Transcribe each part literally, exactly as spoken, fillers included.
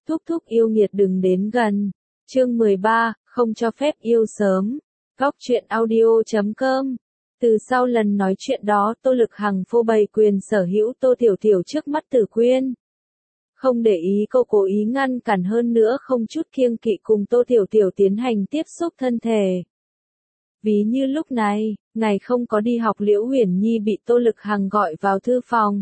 Thúc thúc yêu nghiệt đừng đến gần. Chương mười ba, không cho phép yêu sớm. Góc truyện audio chấm com. Từ sau lần nói chuyện đó, Tô Lực Hằng phô bày quyền sở hữu Tô Tiểu Tiểu trước mắt Tử Quyên. Không để ý cô cố ý ngăn cản, hơn nữa không chút kiêng kỵ cùng Tô Tiểu Tiểu tiến hành tiếp xúc thân thể. Ví như lúc này, ngày không có đi học, Liễu Huyền Nhi bị Tô Lực Hằng gọi vào thư phòng.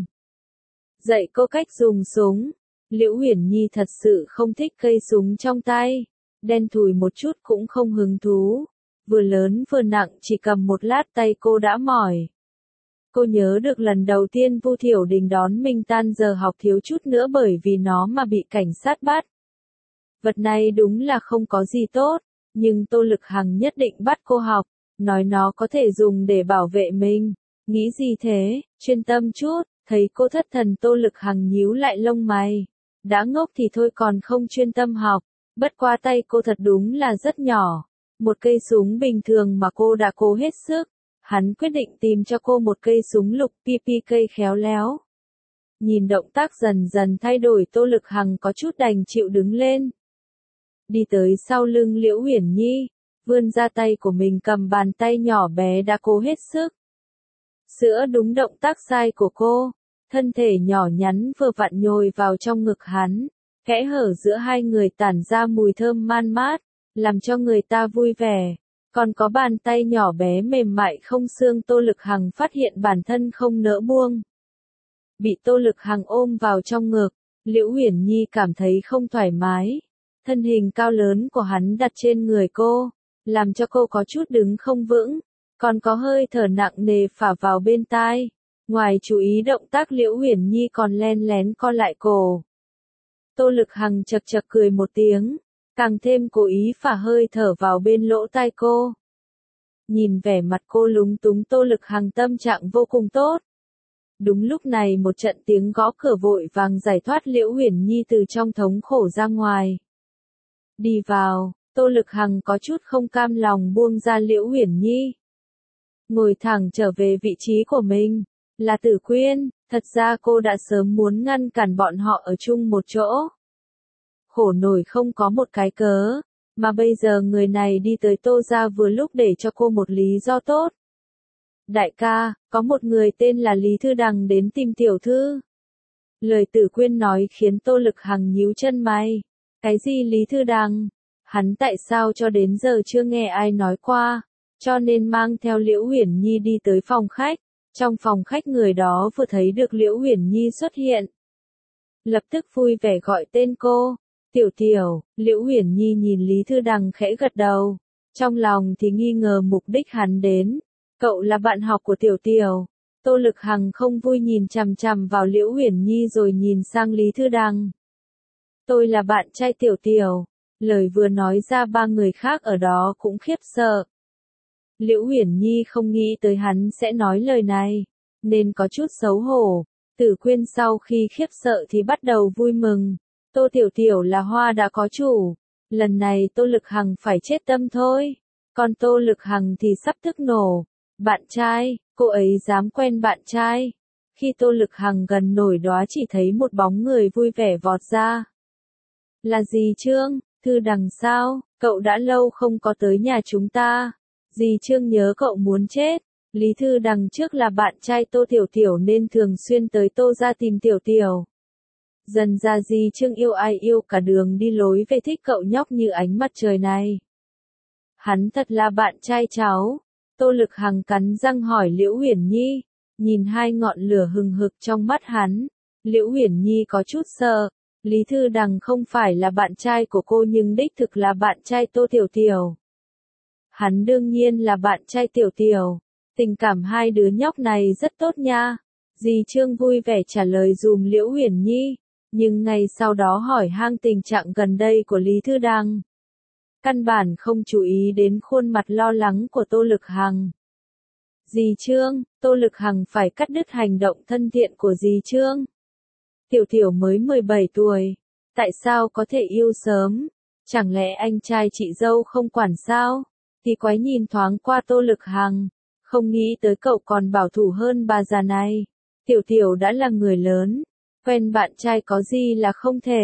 Dạy cô cách dùng súng. Liễu Huyền Nhi thật sự không thích cây súng trong tay. Đen thùi một chút cũng không hứng thú. Vừa lớn vừa nặng, chỉ cầm một lát tay cô đã mỏi. Cô nhớ được lần đầu tiên Vu Thiểu Đình đón mình tan giờ học thiếu chút nữa bởi vì nó mà bị cảnh sát bắt. Vật này đúng là không có gì tốt, nhưng Tô Lực Hằng nhất định bắt cô học, nói nó có thể dùng để bảo vệ mình. Nghĩ gì thế, chuyên tâm chút. Thấy cô thất thần, Tô Lực Hằng nhíu lại lông mày. Đã ngốc thì thôi còn không chuyên tâm học, bất qua tay cô thật đúng là rất nhỏ. Một cây súng bình thường mà cô đã cố hết sức. Hắn quyết định tìm cho cô một cây súng lục pê pê cây khéo léo. Nhìn động tác dần dần thay đổi, Tô Lực Hằng có chút đành chịu đứng lên. Đi tới sau lưng Liễu Huyền Nhi, vươn ra tay của mình cầm bàn tay nhỏ bé đã cố hết sức. Sữa đúng động tác sai của cô, thân thể nhỏ nhắn vừa vặn nhồi vào trong ngực hắn, kẽ hở giữa hai người tản ra mùi thơm man mát, làm cho người ta vui vẻ. Còn có bàn tay nhỏ bé mềm mại không xương, Tô Lực Hằng phát hiện bản thân không nỡ buông. Bị Tô Lực Hằng ôm vào trong ngực, Liễu Huyền Nhi cảm thấy không thoải mái. Thân hình cao lớn của hắn đặt trên người cô, làm cho cô có chút đứng không vững. Còn có hơi thở nặng nề phả vào bên tai. Ngoài chú ý động tác, Liễu Huyền Nhi còn len lén co lại cổ. Tô Lực Hằng chật chật cười một tiếng, càng thêm cố ý phả hơi thở vào bên lỗ tai cô. Nhìn vẻ mặt cô lúng túng, Tô Lực Hằng tâm trạng vô cùng tốt. Đúng lúc này một trận tiếng gõ cửa vội vàng giải thoát Liễu Huyền Nhi từ trong thống khổ ra ngoài. Đi vào, Tô Lực Hằng có chút không cam lòng buông ra Liễu Huyền Nhi. Ngồi thẳng trở về vị trí của mình. Là Tử Quyên, thật ra cô đã sớm muốn ngăn cản bọn họ ở chung một chỗ. Khổ nổi không có một cái cớ, mà bây giờ người này đi tới Tô gia vừa lúc để cho cô một lý do tốt. Đại ca, có một người tên là Lý Thư Đằng đến tìm tiểu thư. Lời Tử Quyên nói khiến Tô Lực Hằng nhíu chân mày. Cái gì Lý Thư Đằng? Hắn tại sao cho đến giờ chưa nghe ai nói qua? Cho nên mang theo Liễu Huyền Nhi đi tới phòng khách. Trong phòng khách người đó vừa thấy được Liễu Huyền Nhi xuất hiện, lập tức vui vẻ gọi tên cô. Tiểu Tiểu. Liễu Huyền Nhi nhìn Lý Thư Đằng khẽ gật đầu. Trong lòng thì nghi ngờ mục đích hắn đến. Cậu là bạn học của Tiểu Tiểu. Tô Lực Hằng không vui nhìn chằm chằm vào Liễu Huyền Nhi rồi nhìn sang Lý Thư Đằng. Tôi là bạn trai Tiểu Tiểu. Lời vừa nói ra, ba người khác ở đó cũng khiếp sợ. Liễu Huyền Nhi không nghĩ tới hắn sẽ nói lời này, nên có chút xấu hổ. Tử Quyên sau khi khiếp sợ thì bắt đầu vui mừng. Tô Tiểu Tiểu là hoa đã có chủ. Lần này Tô Lực Hằng phải chết tâm thôi. Còn Tô Lực Hằng thì sắp tức nổ. Bạn trai, cô ấy dám quen bạn trai. Khi Tô Lực Hằng gần nổi đoá chỉ thấy một bóng người vui vẻ vọt ra. Là dì Trương, Thư Đằng sao, cậu đã lâu không có tới nhà chúng ta. Dì Trương nhớ cậu muốn chết. Lý Thư Đằng trước là bạn trai Tô Tiểu Tiểu nên thường xuyên tới Tô gia tìm Tiểu Tiểu. Dần ra dì Trương yêu ai yêu, cả đường đi lối về thích cậu nhóc như ánh mặt trời này. Hắn thật là bạn trai cháu. Tô Lực Hằng cắn răng hỏi Liễu Huyền Nhi. Nhìn hai ngọn lửa hừng hực trong mắt hắn, Liễu Huyền Nhi có chút sợ. Lý Thư Đằng không phải là bạn trai của cô nhưng đích thực là bạn trai Tô Tiểu Tiểu. Hắn đương nhiên là bạn trai Tiểu Tiểu. Tình cảm hai đứa nhóc này rất tốt nha. Dì Trương vui vẻ trả lời dùm Liễu Huyền Nhi. Nhưng ngày sau đó hỏi han tình trạng gần đây của Lý Thư Đằng. Căn bản không chú ý đến khuôn mặt lo lắng của Tô Lực Hằng. Dì Trương, Tô Lực Hằng phải cắt đứt hành động thân thiện của dì Trương. Tiểu Tiểu mới mười bảy tuổi. Tại sao có thể yêu sớm? Chẳng lẽ anh trai chị dâu không quản sao? Thì quái nhìn thoáng qua Tô Lực Hằng. Không nghĩ tới cậu còn bảo thủ hơn bà già này. Tiểu Tiểu đã là người lớn. Quen bạn trai có gì là không thể.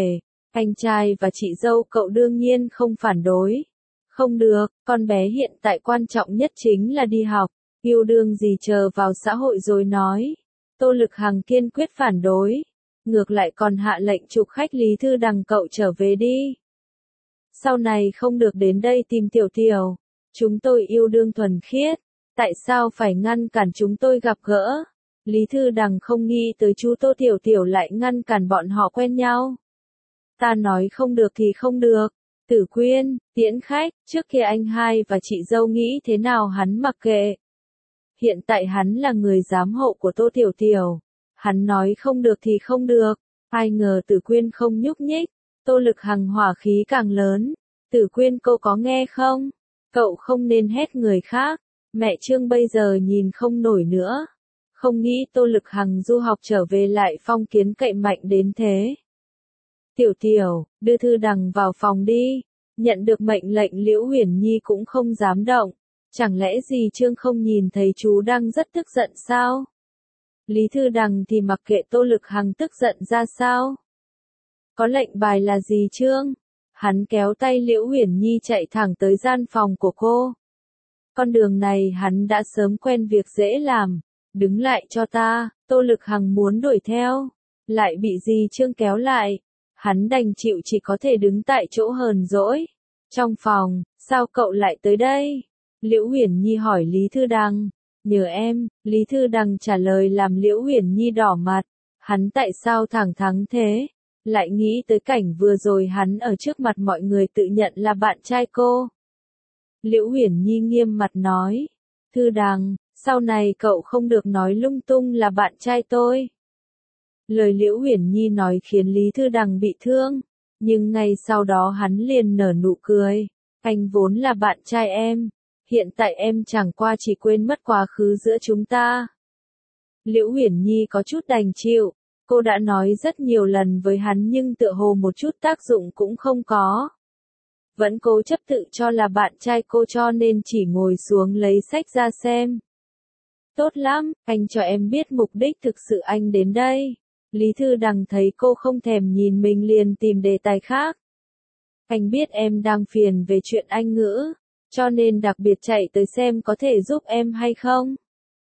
Anh trai và chị dâu cậu đương nhiên không phản đối. Không được, con bé hiện tại quan trọng nhất chính là đi học, yêu đương gì chờ vào xã hội rồi nói. Tô Lực Hằng kiên quyết phản đối. Ngược lại còn hạ lệnh trục khách Lý Thư Đằng cậu trở về đi. Sau này không được đến đây tìm Tiểu Tiểu. Chúng tôi yêu đương thuần khiết. Tại sao phải ngăn cản chúng tôi gặp gỡ? Lý Thư Đằng không nghĩ tới chú Tô Tiểu Tiểu lại ngăn cản bọn họ quen nhau. Ta nói không được thì không được. Tử Quyên, tiễn khách, trước kia anh hai và chị dâu nghĩ thế nào hắn mặc kệ. Hiện tại hắn là người giám hộ của Tô Tiểu Tiểu. Hắn nói không được thì không được. Ai ngờ Tử Quyên không nhúc nhích. Tô Lực Hằng hỏa khí càng lớn. Tử Quyên cậu có nghe không? Cậu không nên hét người khác. Mẹ Trương bây giờ nhìn không nổi nữa. Không nghĩ Tô Lực Hằng du học trở về lại phong kiến cậy mạnh đến thế. Tiểu Tiểu, đưa Thư Đằng vào phòng đi. Nhận được mệnh lệnh Liễu Huyền Nhi cũng không dám động. Chẳng lẽ dì Trương không nhìn thấy chú đang rất tức giận sao? Lý Thư Đằng thì mặc kệ Tô Lực Hằng tức giận ra sao? Có lệnh bài là dì Trương. Hắn kéo tay Liễu Huyền Nhi chạy thẳng tới gian phòng của cô. Con đường này hắn đã sớm quen việc dễ làm. Đứng lại cho ta, Tô Lực Hằng muốn đuổi theo. Lại bị dì Trương kéo lại. Hắn đành chịu chỉ có thể đứng tại chỗ hờn dỗi. Trong phòng, sao cậu lại tới đây? Liễu Huyền Nhi hỏi Lý Thư Đằng. Nhờ em, Lý Thư Đằng trả lời làm Liễu Huyền Nhi đỏ mặt. Hắn tại sao thẳng thắn thế? Lại nghĩ tới cảnh vừa rồi hắn ở trước mặt mọi người tự nhận là bạn trai cô. Liễu Huyền Nhi nghiêm mặt nói. Thư Đằng, sau này cậu không được nói lung tung là bạn trai tôi. Lời Liễu Huyền Nhi nói khiến Lý Thư Đằng bị thương. Nhưng ngay sau đó hắn liền nở nụ cười. Anh vốn là bạn trai em. Hiện tại em chẳng qua chỉ quên mất quá khứ giữa chúng ta. Liễu Huyền Nhi có chút đành chịu. Cô đã nói rất nhiều lần với hắn nhưng tựa hồ một chút tác dụng cũng không có. Vẫn cố chấp tự cho là bạn trai cô cho nên chỉ ngồi xuống lấy sách ra xem. Tốt lắm, anh cho em biết mục đích thực sự anh đến đây. Lý Thư Đằng thấy cô không thèm nhìn mình liền tìm đề tài khác. Anh biết em đang phiền về chuyện Anh ngữ, cho nên đặc biệt chạy tới xem có thể giúp em hay không.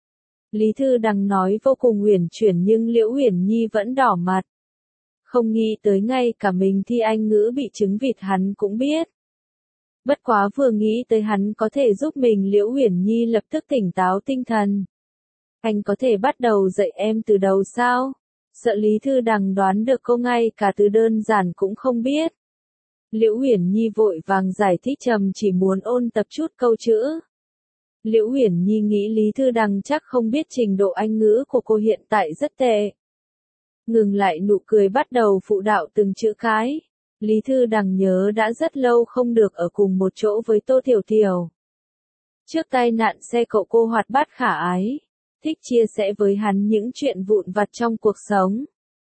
Lý Thư Đằng nói vô cùng uyển chuyển nhưng Liễu Huyền Nhi vẫn đỏ mặt. Không nghĩ tới ngay cả mình thi Anh ngữ bị trứng vịt hắn cũng biết. Bất quá vừa nghĩ tới hắn có thể giúp mình Liễu Huyền Nhi lập tức tỉnh táo tinh thần. Anh có thể bắt đầu dạy em từ đầu sao? Sợ Lý Thư Đằng đoán được cô ngay cả từ đơn giản cũng không biết. Liễu Huyền Nhi vội vàng giải thích trầm chỉ muốn ôn tập chút câu chữ. Liễu Huyền Nhi nghĩ Lý Thư Đằng chắc không biết trình độ Anh ngữ của cô hiện tại rất tệ. Ngừng lại nụ cười bắt đầu phụ đạo từng chữ cái. Lý Thư Đằng nhớ đã rất lâu không được ở cùng một chỗ với Tô Tiểu Tiểu. Trước tai nạn xe cậu cô hoạt bát khả ái, thích chia sẻ với hắn những chuyện vụn vặt trong cuộc sống.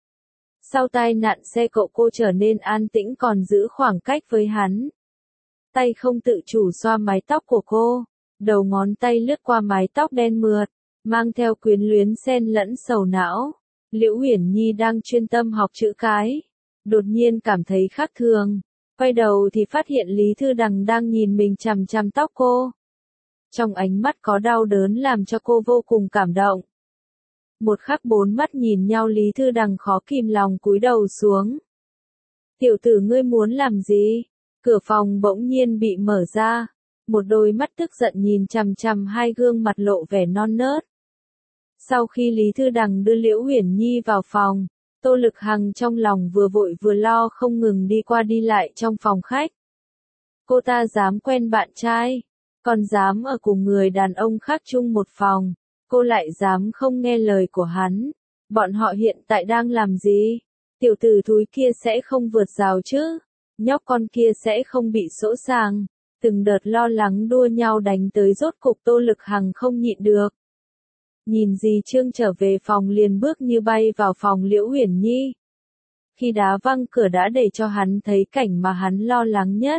Sau tai nạn xe cậu cô trở nên an tĩnh còn giữ khoảng cách với hắn. Tay không tự chủ xoa mái tóc của cô, đầu ngón tay lướt qua mái tóc đen mượt, mang theo quyến luyến xen lẫn sầu não. Liễu Huyền Nhi đang chuyên tâm học chữ cái, đột nhiên cảm thấy khác thường, quay đầu thì phát hiện Lý Thư Đằng đang nhìn mình chằm chằm tóc cô. Trong ánh mắt có đau đớn làm cho cô vô cùng cảm động. Một khắc bốn mắt nhìn nhau Lý Thư Đằng khó kìm lòng cúi đầu xuống. Tiểu tử ngươi muốn làm gì? Cửa phòng bỗng nhiên bị mở ra. Một đôi mắt tức giận nhìn chằm chằm hai gương mặt lộ vẻ non nớt. Sau khi Lý Thư Đằng đưa Liễu Huyền Nhi vào phòng, Tô Lực Hằng trong lòng vừa vội vừa lo không ngừng đi qua đi lại trong phòng khách. Cô ta dám quen bạn trai, còn dám ở cùng người đàn ông khác chung một phòng, cô lại dám không nghe lời của hắn. Bọn họ hiện tại đang làm gì? Tiểu tử thúi kia sẽ không vượt rào chứ? Nhóc con kia sẽ không bị sỗ sàng? Từng đợt lo lắng đua nhau đánh tới rốt cục Tô Lực Hằng không nhịn được. Nhìn dì Trương trở về phòng liền bước như bay vào phòng Liễu Huyền Nhi. Khi đá văng cửa đã để cho hắn thấy cảnh mà hắn lo lắng nhất.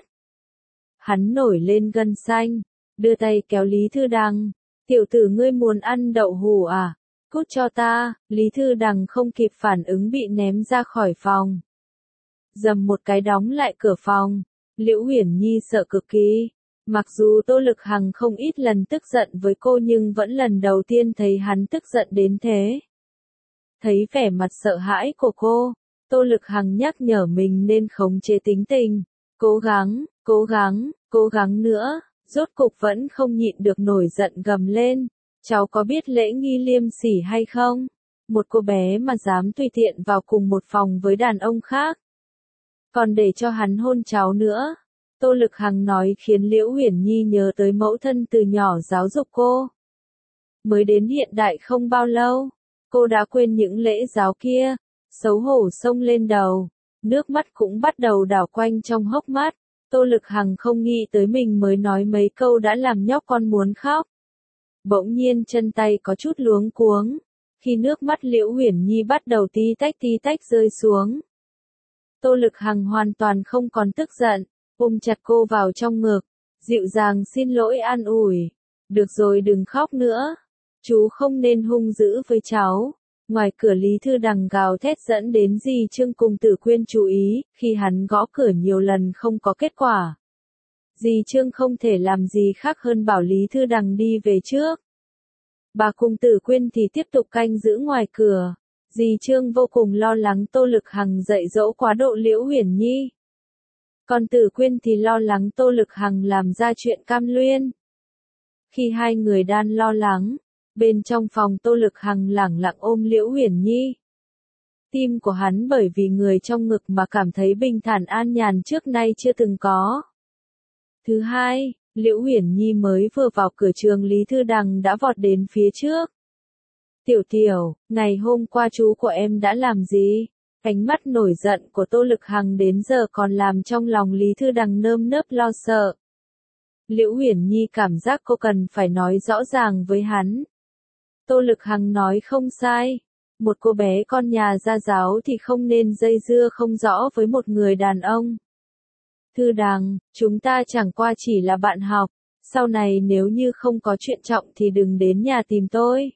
Hắn nổi lên gân xanh, đưa tay kéo Lý Thư Đằng. Tiểu tử ngươi muốn ăn đậu hủ à? Cút cho ta. Lý Thư Đằng không kịp phản ứng bị ném ra khỏi phòng. dầm một cái đóng lại cửa phòng. Liễu Huyền Nhi sợ cực kỳ. Mặc dù Tô Lực Hằng không ít lần tức giận với cô nhưng vẫn lần đầu tiên thấy hắn tức giận đến thế. Thấy vẻ mặt sợ hãi của cô, Tô Lực Hằng nhắc nhở mình nên khống chế tính tình. Cố gắng, cố gắng, cố gắng nữa, rốt cục vẫn không nhịn được nổi giận gầm lên. Cháu có biết lễ nghi liêm sỉ hay không? Một cô bé mà dám tùy tiện vào cùng một phòng với đàn ông khác. Còn để cho hắn hôn cháu nữa. Tô Lực Hằng nói khiến Liễu Huyền Nhi nhớ tới mẫu thân từ nhỏ giáo dục cô. Mới đến hiện đại không bao lâu, cô đã quên những lễ giáo kia, xấu hổ xông lên đầu, nước mắt cũng bắt đầu đảo quanh trong hốc mắt. Tô Lực Hằng không nghĩ tới mình mới nói mấy câu đã làm nhóc con muốn khóc. Bỗng nhiên chân tay có chút luống cuống, khi nước mắt Liễu Huyền Nhi bắt đầu tí tách tí tách rơi xuống. Tô Lực Hằng hoàn toàn không còn tức giận, ôm chặt cô vào trong ngực, dịu dàng xin lỗi an ủi. Được rồi đừng khóc nữa, chú không nên hung dữ với cháu. Ngoài cửa Lý Thư Đằng gào thét dẫn đến dì Trương cùng Tử Quyên chú ý, khi hắn gõ cửa nhiều lần không có kết quả. Dì Trương không thể làm gì khác hơn bảo Lý Thư Đằng đi về trước. Bà cùng Tử Quyên thì tiếp tục canh giữ ngoài cửa. Dì Trương vô cùng lo lắng Tô Lực Hằng dạy dỗ quá độ Liễu Huyền Nhi. Còn Tử Quyên thì lo lắng Tô Lực Hằng làm ra chuyện cam luyên. Khi hai người đang lo lắng, bên trong phòng Tô Lực Hằng lẳng lặng ôm Liễu Huyền Nhi. Tim của hắn bởi vì người trong ngực mà cảm thấy bình thản an nhàn trước nay chưa từng có. Thứ hai, Liễu Huyền Nhi mới vừa vào cửa trường Lý Thư Đằng đã vọt đến phía trước. Tiểu Tiểu, ngày hôm qua chú của em đã làm gì? Ánh mắt nổi giận của Tô Lực Hằng đến giờ còn làm trong lòng Lý Thư Đằng nơm nớp lo sợ. Liễu Huyền Nhi cảm giác cô cần phải nói rõ ràng với hắn. Tô Lực Hằng nói không sai. Một cô bé con nhà gia giáo thì không nên dây dưa không rõ với một người đàn ông. Thư Đằng, chúng ta chẳng qua chỉ là bạn học. Sau này nếu như không có chuyện trọng thì đừng đến nhà tìm tôi.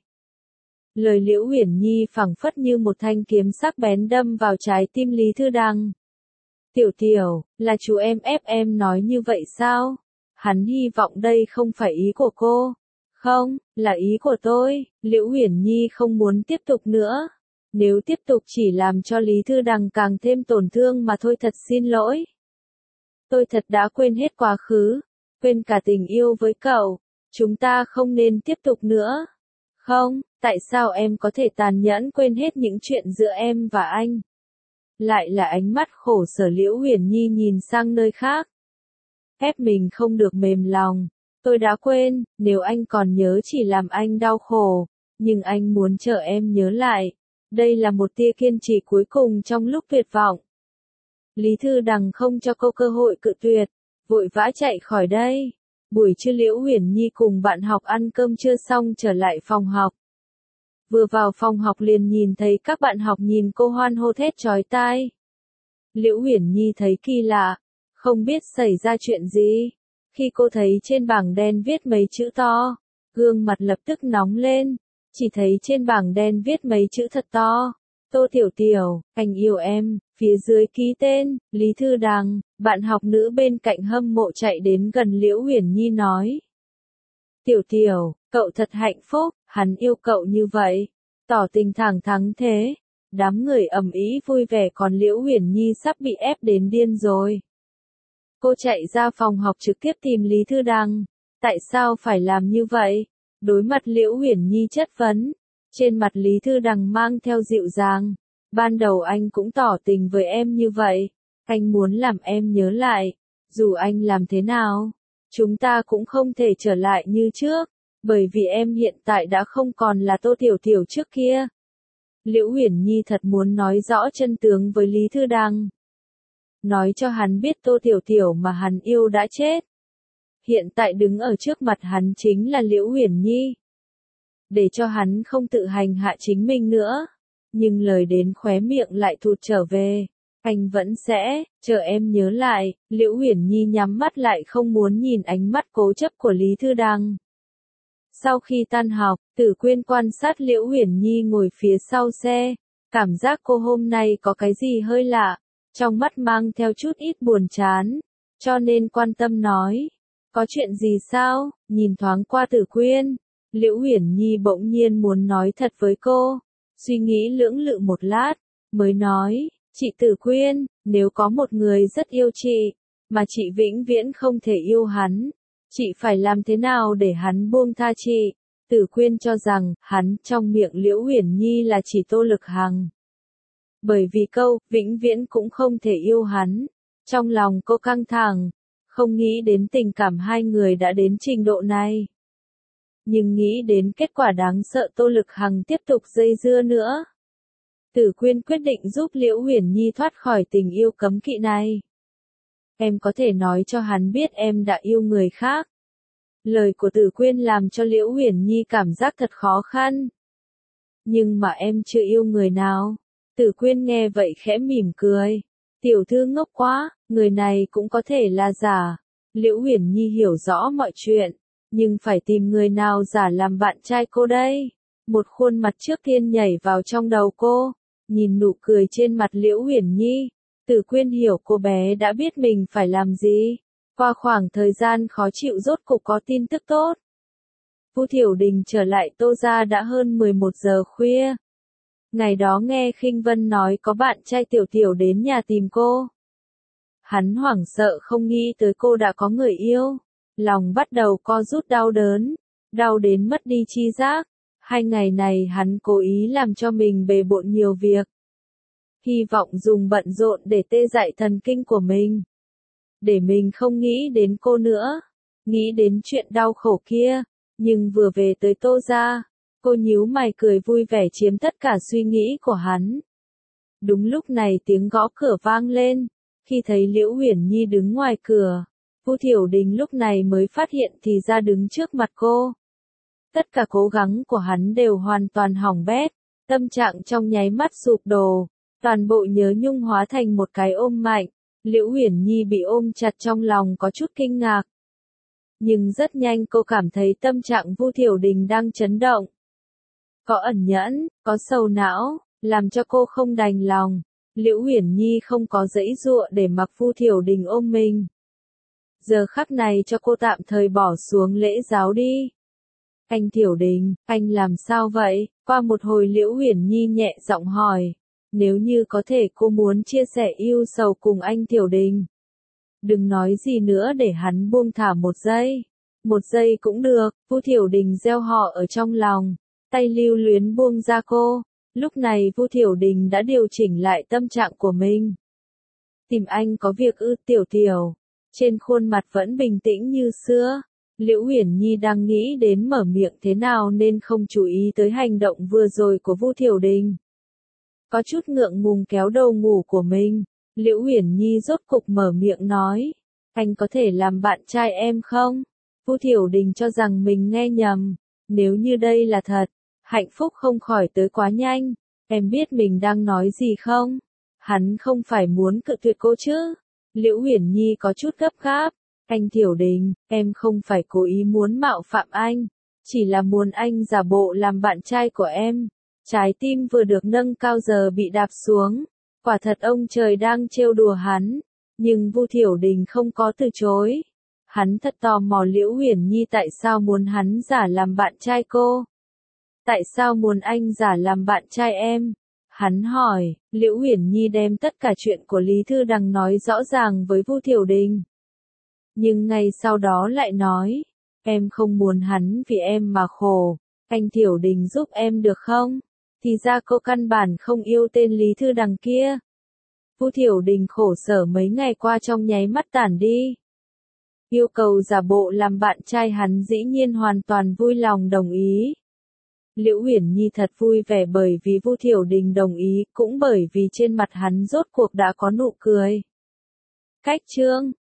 Lời Liễu Huyền Nhi phảng phất như một thanh kiếm sắc bén đâm vào trái tim Lý Thư Đằng. Tiểu Tiểu, là chú em ép em nói như vậy sao? Hắn hy vọng đây không phải ý của cô. Không, là ý của tôi. Liễu Huyền Nhi không muốn tiếp tục nữa. Nếu tiếp tục chỉ làm cho Lý Thư Đằng càng thêm tổn thương mà thôi, thật xin lỗi. Tôi thật đã quên hết quá khứ, quên cả tình yêu với cậu. Chúng ta không nên tiếp tục nữa. Không, tại sao em có thể tàn nhẫn quên hết những chuyện giữa em và anh? Lại là ánh mắt khổ sở Liễu Huyền Nhi nhìn sang nơi khác. Ép mình không được mềm lòng. Tôi đã quên, nếu anh còn nhớ chỉ làm anh đau khổ, nhưng anh muốn chờ em nhớ lại. Đây là một tia kiên trì cuối cùng trong lúc tuyệt vọng. Lý Thư Đằng không cho cô cơ hội cự tuyệt, vội vã chạy khỏi đây. Buổi trưa Liễu Huyền Nhi cùng bạn học ăn cơm trưa xong trở lại phòng học. Vừa vào phòng học liền nhìn thấy các bạn học nhìn cô hoan hô thét chói tai. Liễu Huyền Nhi thấy kỳ lạ, không biết xảy ra chuyện gì. Khi cô thấy trên bảng đen viết mấy chữ to, gương mặt lập tức nóng lên, chỉ thấy trên bảng đen viết mấy chữ thật to. Tô Tiểu Tiểu, anh yêu em, phía dưới ký tên, Lý Thư Đằng. Bạn học nữ bên cạnh hâm mộ chạy đến gần Liễu Huyền Nhi nói. Tiểu Tiểu, cậu thật hạnh phúc, hắn yêu cậu như vậy, tỏ tình thẳng thắn thế. Đám người ầm ĩ vui vẻ còn Liễu Huyền Nhi sắp bị ép đến điên rồi. Cô chạy ra phòng học trực tiếp tìm Lý Thư Đằng. Tại sao phải làm như vậy? Đối mặt Liễu Huyền Nhi chất vấn, trên mặt Lý Thư Đằng mang theo dịu dàng. Ban đầu anh cũng tỏ tình với em như vậy. Anh muốn làm em nhớ lại. Dù anh làm thế nào, chúng ta cũng không thể trở lại như trước. Bởi vì em hiện tại đã không còn là Tô Tiểu Tiểu trước kia. Liễu Huyền Nhi thật muốn nói rõ chân tướng với Lý Thư Đằng. Nói cho hắn biết Tô Tiểu Tiểu mà hắn yêu đã chết. Hiện tại đứng ở trước mặt hắn chính là Liễu Huyền Nhi. Để cho hắn không tự hành hạ chính mình nữa. Nhưng lời đến khóe miệng lại thụt trở về. Anh vẫn sẽ, chờ em nhớ lại. Liễu Huyền Nhi nhắm mắt lại không muốn nhìn ánh mắt cố chấp của Lý Thư Đằng. Sau khi tan học, Tử Quyên quan sát Liễu Huyền Nhi ngồi phía sau xe. Cảm giác cô hôm nay có cái gì hơi lạ. trong mắt mang theo chút ít buồn chán, cho nên quan tâm nói, có chuyện gì sao? Nhìn thoáng qua Tử Quyên, Liễu Uyển Nhi bỗng nhiên muốn nói thật với cô, suy nghĩ lưỡng lự một lát, mới nói, chị Tử Quyên, nếu có một người rất yêu chị, mà chị vĩnh viễn không thể yêu hắn, chị phải làm thế nào để hắn buông tha chị? Tử Quyên cho rằng, hắn trong miệng Liễu Uyển Nhi là chỉ Tô Lực Hằng. Bởi vì câu, vĩnh viễn cũng không thể yêu hắn, trong lòng cô căng thẳng, không nghĩ đến tình cảm hai người đã đến trình độ này. Nhưng nghĩ đến kết quả đáng sợ Tô Lực Hằng tiếp tục dây dưa nữa. Tử Quyên quyết định giúp Liễu Uyển Nhi thoát khỏi tình yêu cấm kỵ này. Em có thể nói cho hắn biết em đã yêu người khác. Lời của Tử Quyên làm cho Liễu Uyển Nhi cảm giác thật khó khăn. Nhưng mà em chưa yêu người nào. Tử Quyên nghe vậy khẽ mỉm cười. Tiểu thư ngốc quá, người này cũng có thể là giả. Liễu Uyển Nhi hiểu rõ mọi chuyện, nhưng phải tìm người nào giả làm bạn trai cô đây. Một khuôn mặt trước tiên nhảy vào trong đầu cô, nhìn nụ cười trên mặt Liễu Uyển Nhi, Tử Quyên hiểu cô bé đã biết mình phải làm gì. Qua khoảng thời gian khó chịu rốt cục có tin tức tốt. Vu Thiểu Đình trở lại Tô gia đã hơn mười một giờ khuya. Ngày đó nghe Khinh Vân nói có bạn trai Tiểu Tiểu đến nhà tìm cô. Hắn hoảng sợ không nghĩ tới cô đã có người yêu. Lòng bắt đầu co rút đau đớn, đau đến mất đi chi giác. Hai ngày này hắn cố ý làm cho mình bề bộn nhiều việc. Hy vọng dùng bận rộn để tê dại thần kinh của mình. Để mình không nghĩ đến cô nữa. Nghĩ đến chuyện đau khổ kia. Nhưng vừa về tới Tô gia, cô nhíu mày cười vui vẻ chiếm tất cả suy nghĩ của hắn. Đúng lúc này tiếng gõ cửa vang lên. Khi thấy Liễu Uyển Nhi đứng ngoài cửa, Vu Thiểu Đình lúc này mới phát hiện thì ra đứng trước mặt cô. Tất cả cố gắng của hắn đều hoàn toàn hỏng bét, tâm trạng trong nháy mắt sụp đổ, toàn bộ nhớ nhung hóa thành một cái ôm mạnh. Liễu Uyển Nhi bị ôm chặt trong lòng có chút kinh ngạc. Nhưng rất nhanh cô cảm thấy tâm trạng Vu Thiểu Đình đang chấn động. Có ẩn nhẫn, có sầu não, làm cho cô không đành lòng. Liễu Uyển Nhi không có giãy giụa để mặc Vu Thiểu Đình ôm mình. Giờ khắc này cho cô tạm thời bỏ xuống lễ giáo đi. Anh Thiểu Đình, anh làm sao vậy? Qua một hồi Liễu Uyển Nhi nhẹ giọng hỏi. Nếu như có thể cô muốn chia sẻ yêu sầu cùng anh Thiểu Đình. Đừng nói gì nữa để hắn buông thả một giây. Một giây cũng được, Vu Thiểu Đình gieo họ ở trong lòng. Tay lưu luyến buông ra cô. Lúc này Vu Thiểu Đình đã điều chỉnh lại tâm trạng của mình. Tìm anh có việc ư? Tiểu Tiểu. Trên khuôn mặt vẫn bình tĩnh như xưa. Liễu Uyển Nhi đang nghĩ đến mở miệng thế nào nên không chú ý tới hành động vừa rồi của Vu Thiểu Đình. Có chút ngượng ngùng kéo đầu ngủ của mình. Liễu Uyển Nhi rốt cục mở miệng nói. Anh có thể làm bạn trai em không? Vu Thiểu Đình cho rằng mình nghe nhầm. Nếu như đây là thật, hạnh phúc không khỏi tới quá nhanh. Em biết mình đang nói gì không? Hắn không phải muốn cự tuyệt cô chứ? Liễu Uyển Nhi có chút gấp gáp. Anh Thiểu Đình, em không phải cố ý muốn mạo phạm anh. Chỉ là muốn anh giả bộ làm bạn trai của em. Trái tim vừa được nâng cao giờ bị đạp xuống. Quả thật ông trời đang trêu đùa hắn. Nhưng Vu Thiểu Đình không có từ chối. Hắn thật tò mò Liễu Uyển Nhi tại sao muốn hắn giả làm bạn trai cô. Tại sao muốn anh giả làm bạn trai em? Hắn hỏi. Liễu Uyển Nhi đem tất cả chuyện của Lý Thư Đằng nói rõ ràng với Vu Thiểu Đình. Nhưng ngay sau đó lại nói. Em không muốn hắn vì em mà khổ. Anh Thiểu Đình giúp em được không? Thì ra cô căn bản không yêu tên Lý Thư Đằng kia. Vu Thiểu Đình khổ sở mấy ngày qua trong nháy mắt tản đi. Yêu cầu giả bộ làm bạn trai hắn dĩ nhiên hoàn toàn vui lòng đồng ý. Liễu Uyển Nhi thật vui vẻ bởi vì Vu Thiểu Đình đồng ý, cũng bởi vì trên mặt hắn rốt cuộc đã có nụ cười. Cách chương